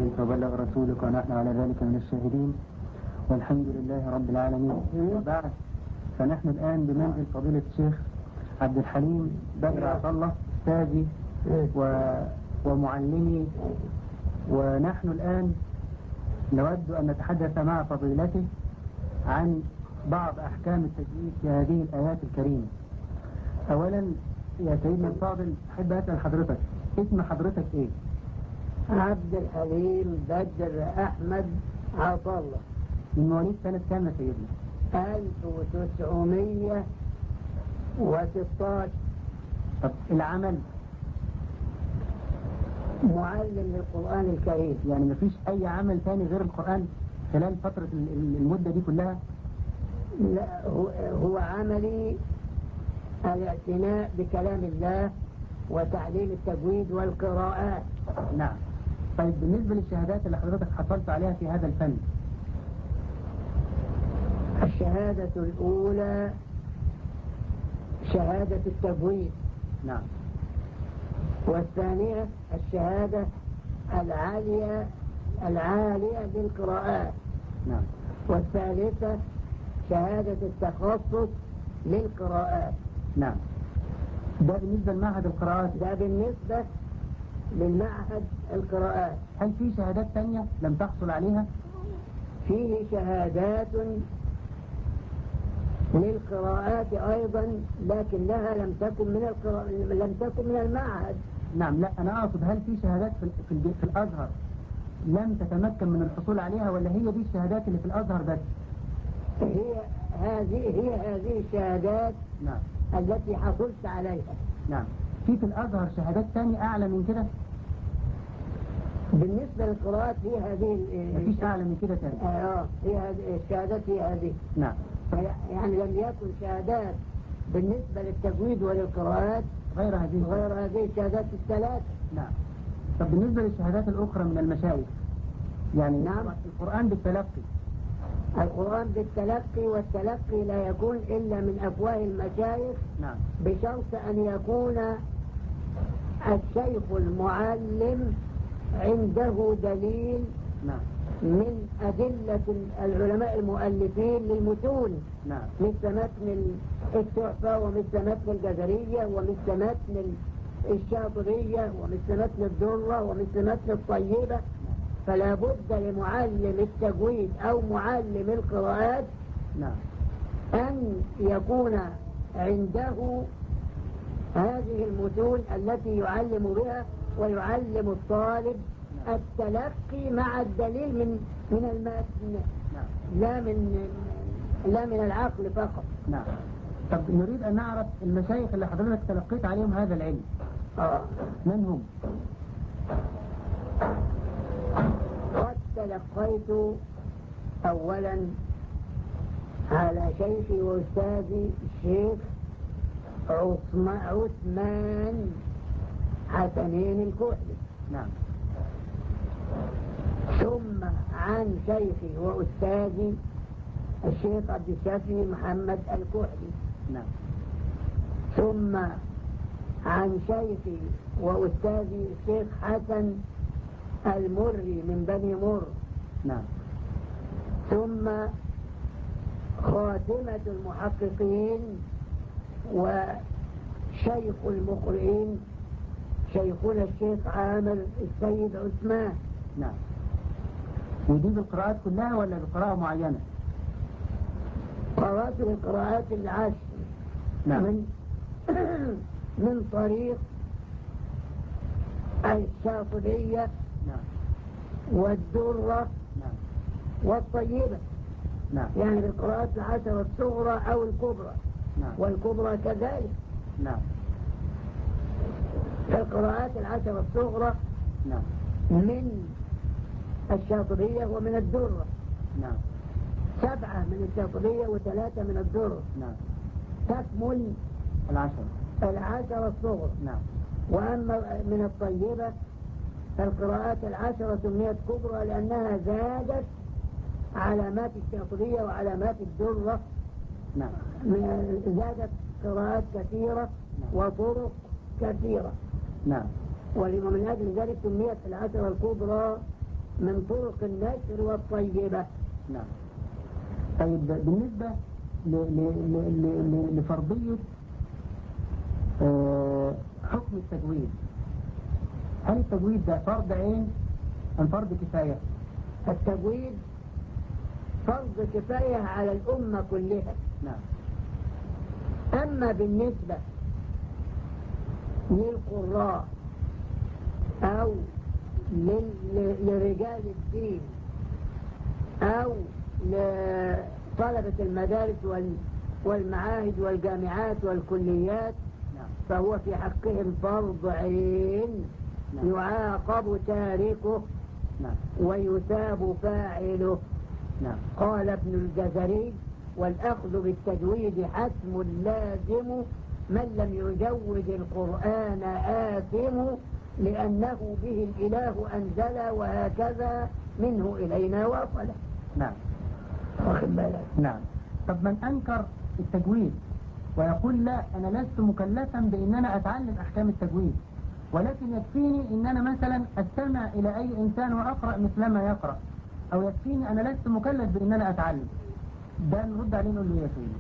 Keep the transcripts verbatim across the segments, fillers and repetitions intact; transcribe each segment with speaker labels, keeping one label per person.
Speaker 1: عليك وبلغ رسولك ونحن على ذلك من الشاهدين والحمد لله رب العالمين. وبعد فنحن الآن بمنزل فضيلة الشيخ عبد الحليم بدر عبد الله أستاذي و... ومعلمي، ونحن الآن نود أن نتحدث مع فضيلته عن بعض أحكام التجويد في هذه الآيات الكريمة. أولا يا سيدنا الفاضل أحب أسأل حضرتك اسم حضرتك إيه؟
Speaker 2: عبد الحليم بدر أحمد عطلة.
Speaker 1: من مواليد سنة كام يا سيدنا؟
Speaker 2: ألف وتسعمية وستاشر.
Speaker 1: طب العمل؟
Speaker 2: معلم للقرآن الكريم.
Speaker 1: يعني مفيش أي عمل ثاني غير القرآن خلال فترة المدة دي كلها؟
Speaker 2: لا، هو, هو عملي الاعتناء بكلام الله وتعليم التجويد والقراءات.
Speaker 1: نعم. طيب بالنسبة للشهادات اللي حضرتك حصلت عليها في هذا الفن؟
Speaker 2: الشهادة الأولى شهادة التجويد.
Speaker 1: نعم.
Speaker 2: والثانية الشهادة العالية العالية للقراءات.
Speaker 1: نعم.
Speaker 2: والثالثة شهادة التخصص للقراءات.
Speaker 1: نعم. ده بالنسبة لمعهد القراءات.
Speaker 2: ده بالنسبة للمعهد القراءات.
Speaker 1: هل في شهادات ثانية لم تحصل عليها؟
Speaker 2: فيه شهادات للقراءات أيضا، لكن لها لم تكن من القراء... لم تكن من المعهد.
Speaker 1: نعم. لا أنا أقصد هل في شهادات في, في, في الأزهر لم تتمكن من الحصول عليها، ولا هي دي الشهادات اللي في الأزهر بس؟
Speaker 2: هي هذه هي هذه الشهادات.
Speaker 1: نعم.
Speaker 2: التي حصلت عليها.
Speaker 1: نعم. في في الأزهر شهادات ثانية أعلى من كده؟
Speaker 2: بالنسبة للقراءات هي هذه.
Speaker 1: مفيش أعلى من كده ثاني؟
Speaker 2: اه هي هذه الشهادات هي هذه.
Speaker 1: نعم.
Speaker 2: يعني لم يكن شهادات بالنسبة للتجويد وللقراءات
Speaker 1: غير هذه
Speaker 2: غير هذه الشهادات الثلاث.
Speaker 1: نعم. طب بالنسبة للشهادات الأخرى من المشايخ يعني؟
Speaker 2: نعم.
Speaker 1: القرآن بالتلقي.
Speaker 2: القرآن بالتلقي، والتلقي لا يكون إلا من أفواه المشايخ.
Speaker 1: نعم.
Speaker 2: بشرط أن يكون الشيخ المعلم عنده دليل.
Speaker 1: نعم.
Speaker 2: من أدلة العلماء المؤلفين للمتون.
Speaker 1: نعم.
Speaker 2: مثل متن التحفة، ومثل متن الجزرية، ومثل متن الشاطبية، ومثل متن الدرة، ومثل متن الطيبة. فلا بد لمعلم التجويد أو معلم القراءات
Speaker 1: نعم.
Speaker 2: أن يكون عنده هذه المتون التي يعلم بها، ويعلم الطالب التلقي مع الدليل من من المتن.
Speaker 1: نعم.
Speaker 2: لا من لا من العقل فقط.
Speaker 1: نعم. طب نريد أن نعرف المشايخ اللي حضرتك تلقيت عليهم هذا العلم.
Speaker 2: آه.
Speaker 1: من هم؟
Speaker 2: قد تلقيت أولا على شيخي وأستاذي الشيخ عثمان حسنين الكحلي.
Speaker 1: نعم.
Speaker 2: ثم عن شيخي وأستاذي الشيخ عبد الشافي محمد الكحلي.
Speaker 1: نعم.
Speaker 2: ثم عن شيخي وأستاذي الشيخ حسن المري من بني مر.
Speaker 1: نعم.
Speaker 2: ثم خاتمة المحققين وشيخ المقرئين شيخنا الشيخ عامر السيد عثمان.
Speaker 1: نعم. ودي بالقراءات كلها ولا بقراءة معينة؟
Speaker 2: قرأت القراءات العشر.
Speaker 1: نعم.
Speaker 2: من من طريق الشاطبية.
Speaker 1: نعم.
Speaker 2: والدرة.
Speaker 1: نعم.
Speaker 2: والطيبة.
Speaker 1: نعم.
Speaker 2: يعني بالقراءات العشر الصغرى أو الكبرى.
Speaker 1: نعم.
Speaker 2: والكبرى كذلك.
Speaker 1: نعم.
Speaker 2: القراءات العشر الصغرى
Speaker 1: نعم.
Speaker 2: من الشاطبية ومن الدرة.
Speaker 1: نعم.
Speaker 2: سبعة من الشاطبية وثلاثة من الدرة.
Speaker 1: نعم.
Speaker 2: تكمل
Speaker 1: العشر
Speaker 2: العشر الصغرى.
Speaker 1: نعم.
Speaker 2: وأما من الطيبة القراءات العشرة سميت كبرى لأنها زادت علامات الشاطبية وعلامات الدرة.
Speaker 1: نعم.
Speaker 2: زادت قراءات كثيرة.
Speaker 1: نعم.
Speaker 2: وطرق كثيرة.
Speaker 1: نعم.
Speaker 2: ومن أجل ذلك سميت العشرة الكبرى من طرق النشر والطيبة.
Speaker 1: نعم. طيب بالنسبة ل... ل... ل... ل... لفرضية آه حكم التجويد، هل التجويد ده فرض عين أم فرض كفاية؟
Speaker 2: التجويد فرض كفاية على الأمة كلها.
Speaker 1: نعم.
Speaker 2: أما بالنسبة للقراء أو لرجال الدين أو لطلبة المدارس والمعاهد والجامعات والكليات، فهو في حقهم فرض عين يعاقب تاركه ويثاب فاعله. قال ابن الجزري: والأخذ بالتجويد حتم لازم، من لم يجود القرآن آثم، لأنه به الإله أنزل وهكذا منه إلينا وصل.
Speaker 1: نعم.
Speaker 2: واخد بالك؟
Speaker 1: نعم. طب من أنكر التجويد ويقول لا أنا لست مكلفا بأن أنا أتعلم أحكام التجويد، ولكن يكفيني أن أنا مثلا أستمع إلى أي إنسان وأقرأ مثلما يقرأ، أو يكفيني أنا لست مكلف بأن أنا أتعلم، ده نرد عليه نقول له يا سيدي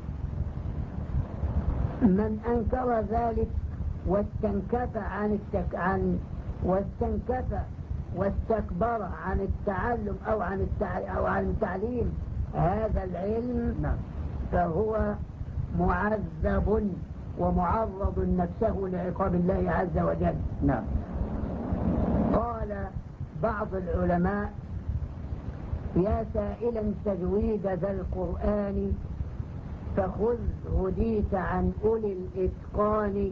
Speaker 2: من أنكر ذلك واستنكف عن التك... عن واستنكف واستكبر عن التعلم أو عن التع... أو عن تعليم هذا العلم،
Speaker 1: نعم.
Speaker 2: فهو معذب ومعرض نفسه لعقاب الله عز وجل.
Speaker 1: نعم.
Speaker 2: قال بعض العلماء: يا سائلا تجويد ذا القرآن، فخذ هديت عن أولي الإتقان،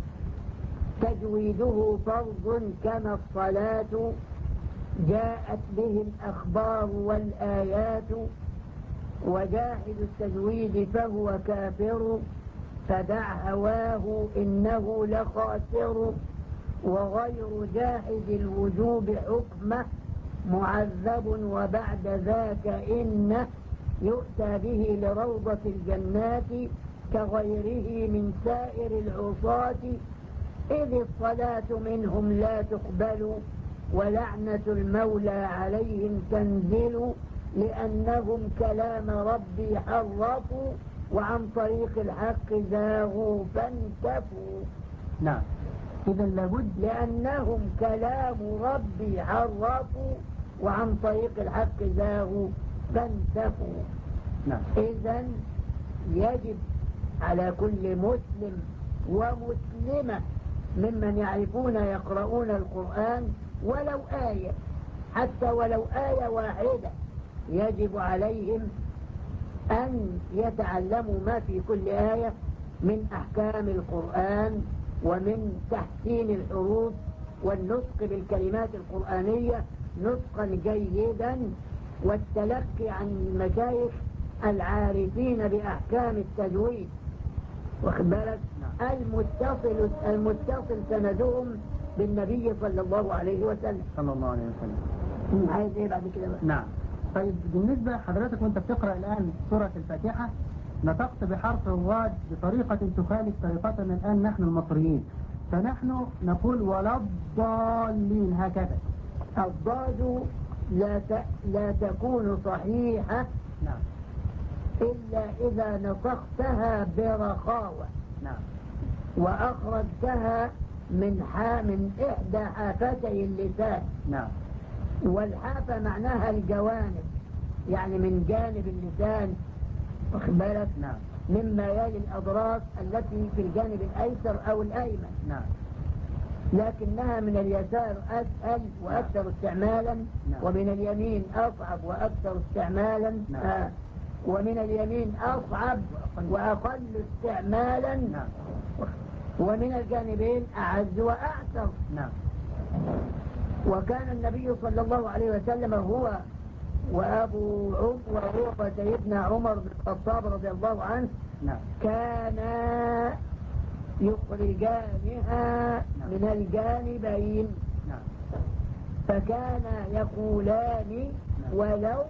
Speaker 2: تجويده فرض كما الصلاة، جاءت به الأخبار والآيات، وجاحد التجويد فهو كافر، فدع هواه إنه لخاسر، وغير جاحد الوجوب حكمه معذب، وبعد ذاك إنه يؤتى به لروضة الجنات كغيره من سائر العصاة، إذ الصلاة منهم لا تقبل، ولعنة المولى عليهم تنزل، لأنهم كلام ربي حرفوا، وعن طريق الحق زاغوا فانتفوا.
Speaker 1: نعم. إذا لابد
Speaker 2: لأنهم كلام ربي حرفوا، وعن طريق الحق زاغوا فانتفوا.
Speaker 1: نعم.
Speaker 2: إذا يجب على كل مسلم ومسلمة ممن يعرفون يقرؤون القرآن ولو آية، حتى ولو آية واحدة، يجب عليهم أن يتعلموا ما في كل آية من أحكام القرآن ومن تحسين الحروف والنطق بالكلمات القرآنية نطقا جيدا، والتلقي عن المشايخ العارفين بأحكام التجويد، واخد بالك؟ المتصل المتصل سندهم بالنبي صلى الله عليه وسلم.
Speaker 1: صلى الله عليه وسلم.
Speaker 2: عايز ايه بعد كده بقى؟
Speaker 1: نعم. طيب بالنسبة حضرتك وانت بتقرأ الآن سورة الفاتحة، نطقت بحرف الضاد بطريقة تخالف طريقتنا الآن نحن المصريين، فنحن نقول ولا الضالين هكذا.
Speaker 2: الضاد لا ت... لا تكون صحيحة
Speaker 1: نعم
Speaker 2: إلا إذا نطقتها برخاوة.
Speaker 1: نعم.
Speaker 2: وأخرجتها من ح... من إحدى حافتي اللسان.
Speaker 1: نعم.
Speaker 2: والحافة معناها الجوانب، يعني من جانب اللسان، واخد بالك؟
Speaker 1: نعم.
Speaker 2: مما يلي الأضراس التي في الجانب الأيسر أو الأيمن.
Speaker 1: نعم.
Speaker 2: لكنها من اليسار أسهل وأكثر استعمالا.
Speaker 1: نعم.
Speaker 2: ومن اليمين أصعب وأكثر استعمالا.
Speaker 1: نعم.
Speaker 2: آه. ومن اليمين أصعب وأقل استعمالا.
Speaker 1: نعم.
Speaker 2: ومن الجانبين أعز وأعسر.
Speaker 1: نعم.
Speaker 2: وكان النبي صلى الله عليه وسلم هو وأبو عمر وهو سيدنا عمر بن الخطاب رضي الله عنه
Speaker 1: نعم.
Speaker 2: كانا يخرجانها من الجانبين.
Speaker 1: نعم.
Speaker 2: فكان يقولان ولو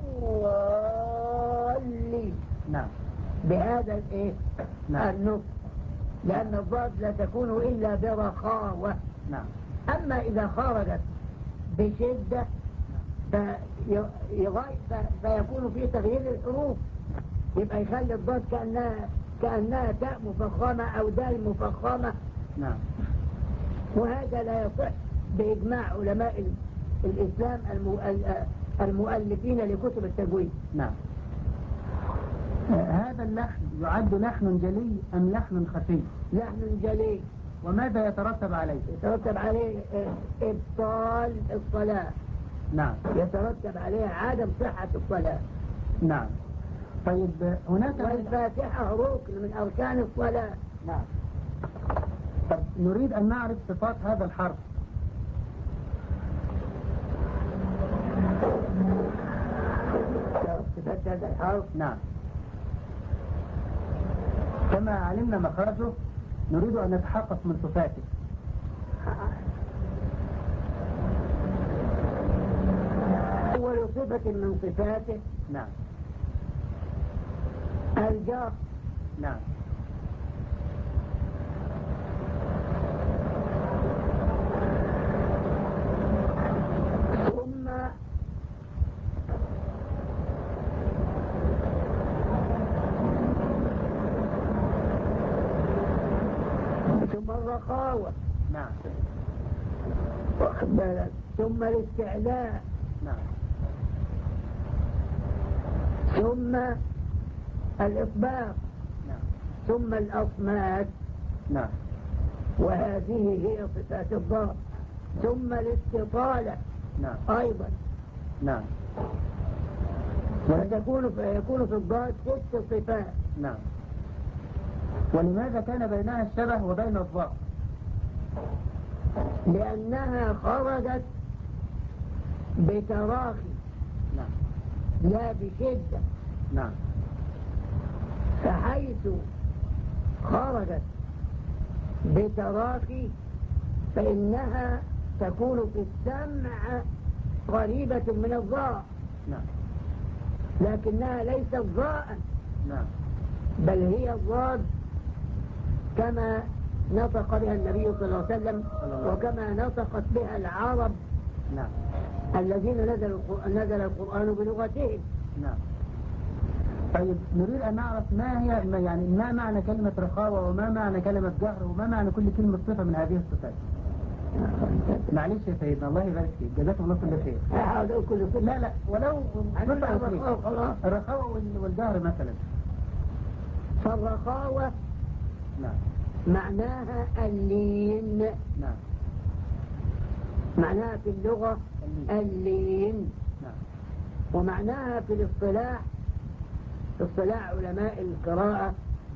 Speaker 2: ضالين.
Speaker 1: نعم.
Speaker 2: بهذا الايه؟
Speaker 1: نعم.
Speaker 2: النطق، لأن الضاد لا تكون إلا برخاوة.
Speaker 1: نعم.
Speaker 2: أما إذا خرجت بشدة في فيكون في تغيير الحروف، يبقى يخلي الضاد كأنها كأنها تاء مفخمة أو دال مفخمة.
Speaker 1: نعم.
Speaker 2: وهذا لا يصح بإجماع علماء الإسلام المؤلفين لكتب التجويد.
Speaker 1: نعم. هذا اللحن يعد لحن جلي أم لحن خفي؟
Speaker 2: لحن جلي.
Speaker 1: وماذا يترتب عليه؟
Speaker 2: يترتب عليه إبطال الصلاة.
Speaker 1: نعم.
Speaker 2: يترتب عليه عدم صحة الصلاة.
Speaker 1: نعم. طيب هناك
Speaker 2: والفاتحة ركن من أركان الصلاة.
Speaker 1: نعم. طب نريد أن نعرف صفات هذا الحرف.
Speaker 2: صفات هذا الحرف.
Speaker 1: نعم. كما علمنا مخرجه نريد أن نتحقق من صفاته.
Speaker 2: أول صفة من صفاته
Speaker 1: نعم
Speaker 2: الجر.
Speaker 1: نعم.
Speaker 2: ثم ثم الرخاوة.
Speaker 1: نعم.
Speaker 2: واخد بالك. ثم الاستعلاء.
Speaker 1: نعم.
Speaker 2: ثم الإطباق.
Speaker 1: نعم.
Speaker 2: ثم الأصمات.
Speaker 1: نعم.
Speaker 2: وهذه هي صفات الضاد. ثم الاستطالة.
Speaker 1: نعم.
Speaker 2: أيضا.
Speaker 1: نعم.
Speaker 2: وتكون فيكون في الضاد ست صفات.
Speaker 1: نعم. ولماذا كان بينها الشبه وبين الضاد؟
Speaker 2: لأنها خرجت بتراخي.
Speaker 1: نعم.
Speaker 2: لا بشدة.
Speaker 1: نعم.
Speaker 2: فحيث خرجت بتراخي فإنها تكون في السمع قريبة من الضاء.
Speaker 1: نعم.
Speaker 2: لكنها ليست ضاء.
Speaker 1: نعم.
Speaker 2: بل هي الضاد كما نطق بها النبي صلى الله عليه وسلم وكما نطقت بها العرب.
Speaker 1: نعم.
Speaker 2: الذين نزل نزل القرآن بلغتهم.
Speaker 1: نعم. طيب نريد أن نعرف ما هي ما يعني ما معنى كلمة رخاوة وما معنى كلمة جهر وما معنى كل كلمة صفة من هذه الصفات. معلش يا سيدنا الله يبارك فيك جزاكم الله كل خير.
Speaker 2: هذا كل صفة.
Speaker 1: لا لا ولو
Speaker 2: الرخاوة
Speaker 1: الرخاوة والجهر مثلا.
Speaker 2: فالرخاوة
Speaker 1: نعم
Speaker 2: معناها اللين.
Speaker 1: نعم.
Speaker 2: معناها في اللغة اللين.
Speaker 1: نعم.
Speaker 2: ومعناها في الاصطلاح في اصطلاح علماء القراءة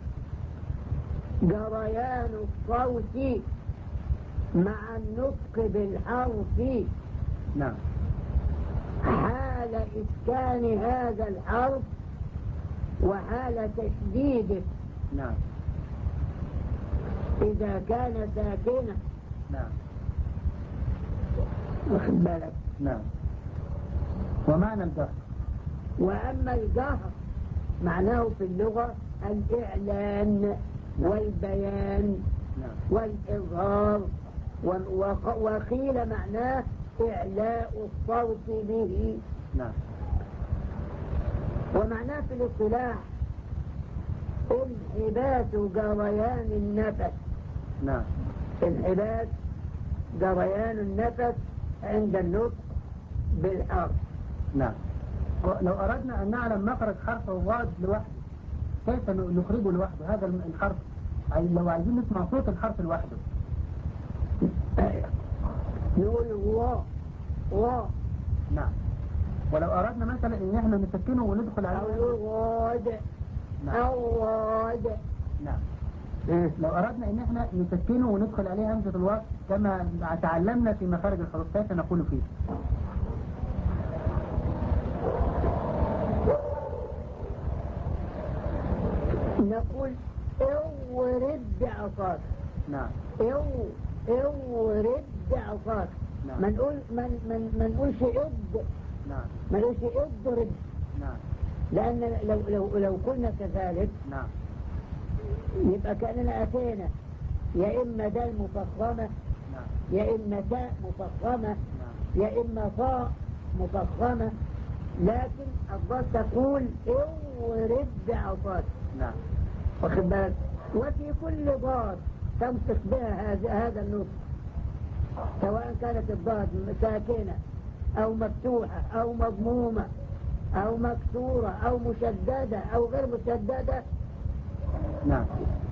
Speaker 2: جريان الصوت مع النطق بالحرف.
Speaker 1: نعم.
Speaker 2: حال إسكان هذا الحرف وحال تشديده.
Speaker 1: نعم.
Speaker 2: إذا كان ساكنا.
Speaker 1: نعم.
Speaker 2: واخد بالك.
Speaker 1: نعم. ومعنى الجهر.
Speaker 2: وأما الجهر معناه في اللغة الإعلان والبيان والإظهار. وقيل معناه إعلاء الصوت به.
Speaker 1: نعم.
Speaker 2: ومعناه في الاصطلاح انحباس جريان النفس.
Speaker 1: نعم.
Speaker 2: انحباس جريان النفس عند النطق بالحرف.
Speaker 1: نعم. لو أردنا أن نعلم مخرج حرف الضاد لوحده كيف نخرجه لوحده هذا الحرف؟ لو عايزين نسمع صوت الحرف لوحده
Speaker 2: نقول و و.
Speaker 1: نعم. ولو أردنا مثلا إن احنا نسكنه وندخل عليه
Speaker 2: أو واد.
Speaker 1: نعم.
Speaker 2: أو واد.
Speaker 1: نعم. لو أردنا إن احنا نسكنه وندخل عليه همزة الوصل كما تعلمنا في مخارج الحروف كيف نقول فيه؟
Speaker 2: نقول او رد عصاك.
Speaker 1: نعم.
Speaker 2: او او رد عصاك.
Speaker 1: نعم.
Speaker 2: ما نقول ما ما نقولش اد.
Speaker 1: نعم.
Speaker 2: ما نقولش اضرب.
Speaker 1: نعم.
Speaker 2: لأن لو لو لو قلنا كذلك
Speaker 1: نعم.
Speaker 2: يبقى كأننا أتينا يا إما دال مفخمة.
Speaker 1: نعم.
Speaker 2: يا إما تاء مفخمة.
Speaker 1: نعم.
Speaker 2: يا إما طاء مفخمة، لكن الضاد تقول اورد بعصاك.
Speaker 1: نعم.
Speaker 2: واخد بالك؟ وفي كل ضاد تنطق بها هذا هذا النطق، سواء كانت الضاد ساكنة أو مفتوحة أو مضمومة أو مكسورة أو مشددة أو غير مشددة.
Speaker 1: نعم.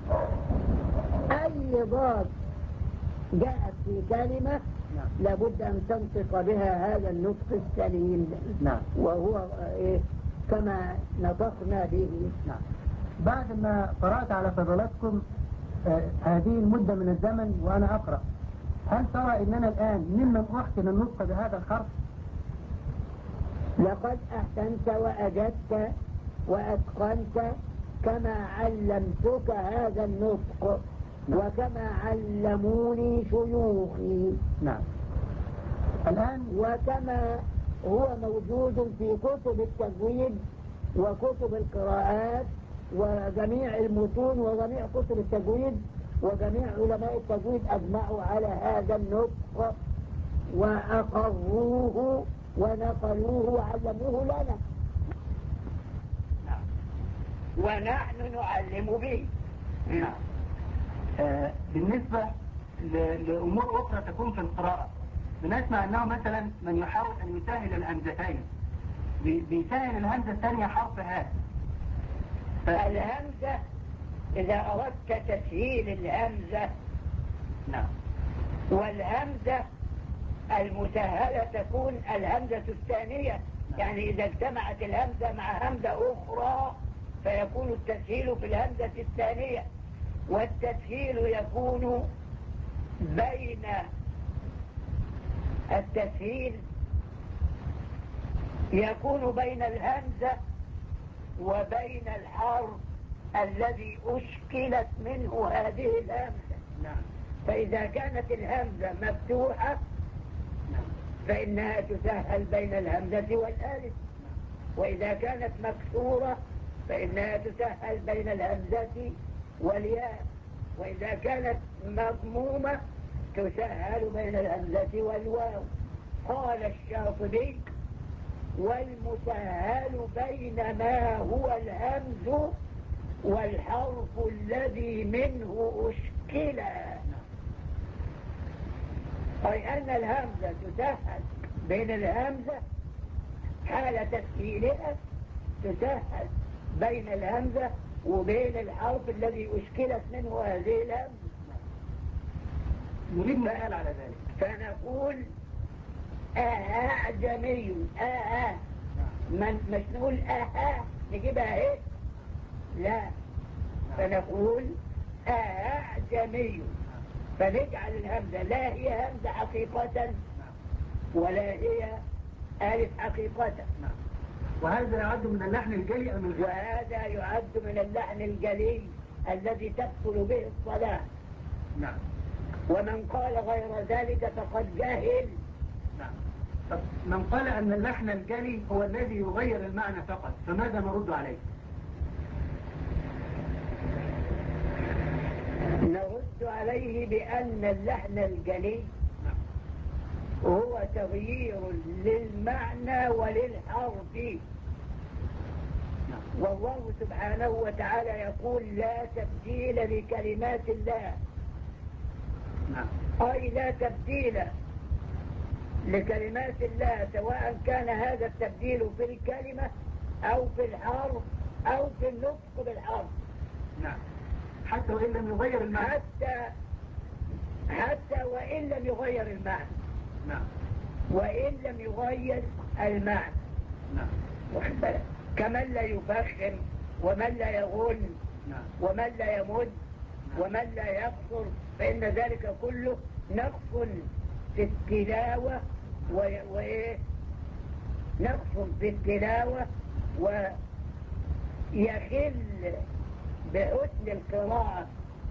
Speaker 2: أي ضاد جاءت في كلمة
Speaker 1: نعم.
Speaker 2: لابد أن تنطق بها هذا النطق السليم.
Speaker 1: نعم.
Speaker 2: وهو إيه؟ كما نطقنا به.
Speaker 1: نعم. بعد ما قرأت على فضلاتكم آه هذه المدة من الزمن وأنا أقرأ، هل ترى أننا الآن ممن أحسن النطق بهذا الحرف؟
Speaker 2: لقد أحسنت وأجدت وأتقنت كما علمتك هذا النطق وكما علموني شيوخي.
Speaker 1: نعم. الآن
Speaker 2: وكما هو موجود في كتب التجويد وكتب القراءات وجميع المتون وجميع كتب التجويد، وجميع علماء التجويد أجمعوا على هذا النطق وأقروه ونقلوه وعلموه لنا.
Speaker 1: نعم.
Speaker 2: ونحن نعلم به.
Speaker 1: نعم. آه بالنسبة لأمور أخرى تكون في القراءة، بنسمع أنه مثلا من يحاول أن يسهل الهمزتين بيسهل الهمزة الثانية حرف هاء.
Speaker 2: ف... الهمزة إذا أردت تسهيل الهمزة،
Speaker 1: نعم،
Speaker 2: والهمزة المسهلة تكون الهمزة الثانية.
Speaker 1: نعم.
Speaker 2: يعني إذا اجتمعت الهمزة مع همزة أخرى فيكون التسهيل في الهمزة الثانية، والتسهيل يكون بين التسهيل يكون بين الهمزة وبين الحرف الذي أشكلت منه هذه الهمزة.
Speaker 1: نعم.
Speaker 2: فإذا كانت الهمزة مفتوحة
Speaker 1: نعم.
Speaker 2: فإنها تسهل بين الهمزة والألف، وإذا كانت مكسورة فإنها تسهل بين الهمزة والياء، وإذا كانت مضمومة تسهل بين الهمزة والواو. قال الشاطبي: والمسهل بين ما هو الهمز والحرف الذي منه أشكل، أي أن الهمزة تسهل بين الهمزة حال تسهيلها، تسهل بين الهمزة وبين الحرف الذي أشكلت منه هذه الهمزة.
Speaker 1: نريد مثال على ذلك،
Speaker 2: فنقول أعجمي آه من مش نقول آه نجيبها ايه، لا، فنقول أعجمي، فنجعل الهمزة لا هي همزة حقيقة ولا هي ألف حقيقة.
Speaker 1: وهذا يعد من اللحن الجلي أم الغير؟
Speaker 2: وهذا يعد من اللحن الجلي الذي تبطل به الصلاة.
Speaker 1: نعم.
Speaker 2: ومن قال غير ذلك فقد جاهل.
Speaker 1: نعم. طب من قال أن اللحن الجلي هو الذي يغير المعنى فقط، فماذا نرد عليه؟
Speaker 2: نرد عليه بأن اللحن الجلي هو تغيير للمعنى وللحرف. والله سبحانه وتعالى يقول: لا تبديل لكلمات الله. أي لا تبديل لكلمات الله، سواء كان هذا التبديل في الكلمة أو في الحرف أو في النطق بالحرف.
Speaker 1: نعم. حتى وإن لم يغير المعنى.
Speaker 2: حتى حتى وإن لم يغير المعنى.
Speaker 1: نعم.
Speaker 2: وإن لم يغير المعنى.
Speaker 1: نعم.
Speaker 2: واخد بالك؟ كمن لا يفخم ومن لا يغن.
Speaker 1: نعم.
Speaker 2: ومن لا يمد. نعم. ومن لا يقصر، فإن ذلك كله نقص في التلاوة وإيه نقص في التلاوة ويخل بحسن القراءة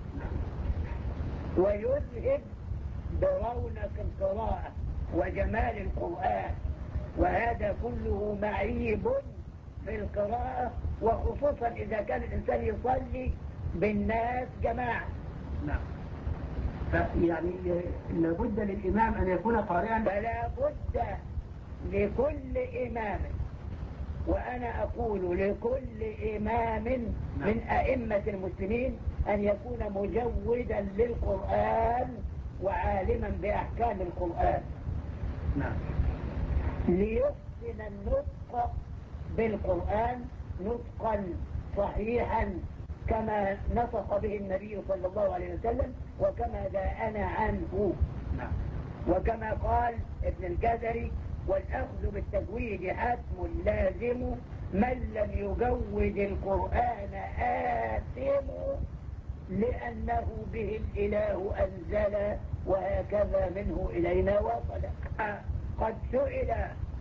Speaker 2: ويذهب برونق القراءة وجمال القرآن، وهذا كله معيب في القراءة، وخصوصا إذا كان الإنسان يصلي بالناس جماعة.
Speaker 1: نعم. فيعني لابد للإمام أن يكون قارئا.
Speaker 2: فلا بد لكل إمام، وأنا أقول لكل إمام من أئمة المسلمين أن يكون مجودا للقرآن وعالما بأحكام القرآن.
Speaker 1: نعم.
Speaker 2: ليحسن النطق بالقرآن نطقا صحيحا كما نطق به النبي صلى الله عليه وسلم وكما جاءنا عنه.
Speaker 1: نعم.
Speaker 2: وكما قال ابن الجزري: والأخذ بالتجويد حتم لازم، من لم يجود القرآن آثم، لأنه به الإله أنزل وهكذا منه إلينا وصل. قد سئل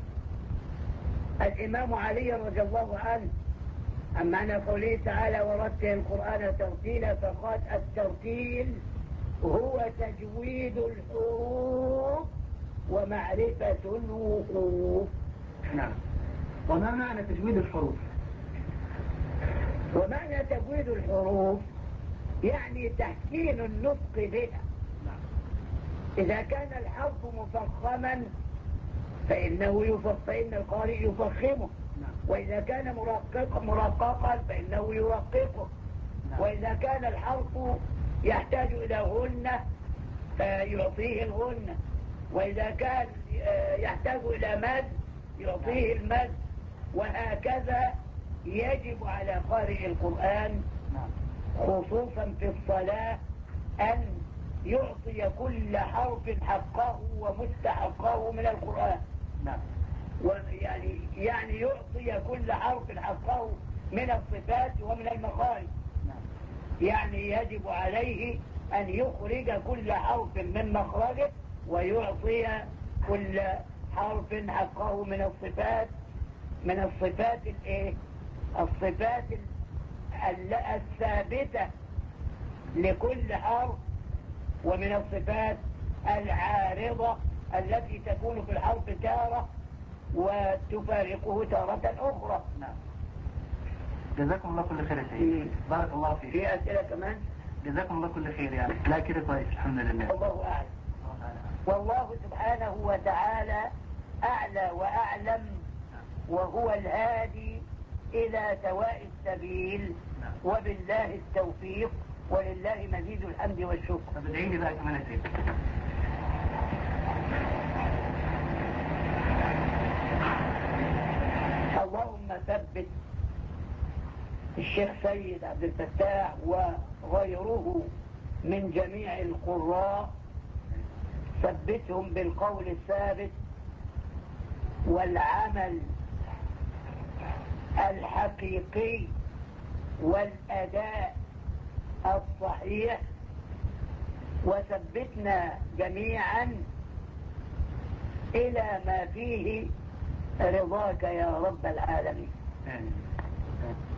Speaker 2: الإمام علي رضي الله عنه عن معنى قوله تعالى: ورتل القرآن ترتيلا، فقال: الترتيل هو تجويد الحروف ومعرفة الوقوف.
Speaker 1: نعم. وما معنى تجويد الحروف؟
Speaker 2: ومعنى تجويد الحروف يعني تحسين النطق بها.
Speaker 1: نعم.
Speaker 2: إذا كان الحرف مفخما فإنه يفخ فإن القارئ يفخمه.
Speaker 1: نعم.
Speaker 2: وإذا كان مرقق مرققا فإنه يرققه.
Speaker 1: نعم.
Speaker 2: وإذا كان الحرف يحتاج إلى غنة فيعطيه الغنة، وإذا كان يحتاج إلى مد يعطيه المد، وهكذا يجب على قارئ القرآن خصوصا في الصلاة أن يعطي كل حرف حقه ومستحقه من القرآن.
Speaker 1: نعم.
Speaker 2: ويعني يعني يعطي كل حرف حقه من الصفات ومن المخارج.
Speaker 1: نعم.
Speaker 2: يعني يجب عليه أن يخرج كل حرف من مخرجه ويعطي كل حرف حقه من الصفات من الصفات الايه الصفات الثابتة لكل حرف، ومن الصفات العارضة التي تكون في الحرف تارة وتفارقه تارة أخرى.
Speaker 1: نعم. جزاكم الله كل خير يا سيدي. بارك الله فيك.
Speaker 2: في أسئلة كمان؟
Speaker 1: جزاكم الله كل خير. يعني لا كده كويس الحمد لله.
Speaker 2: الله أعلم. والله سبحانه وتعالى أعلى وأعلم، وهو الهادي إلى سواء السبيل، وبالله التوفيق، ولله مزيد الحمد والشكر.
Speaker 1: طب ادعي لي بقى كمان يا سيدي.
Speaker 2: اللهم ثبت الشيخ سيد عبد الفتاح وغيره من جميع القراء، ثبتهم بالقول الثابت والعمل الحقيقي والأداء الصحيح، وثبتنا جميعا إلى ما فيه رضاك يا رب العالمين.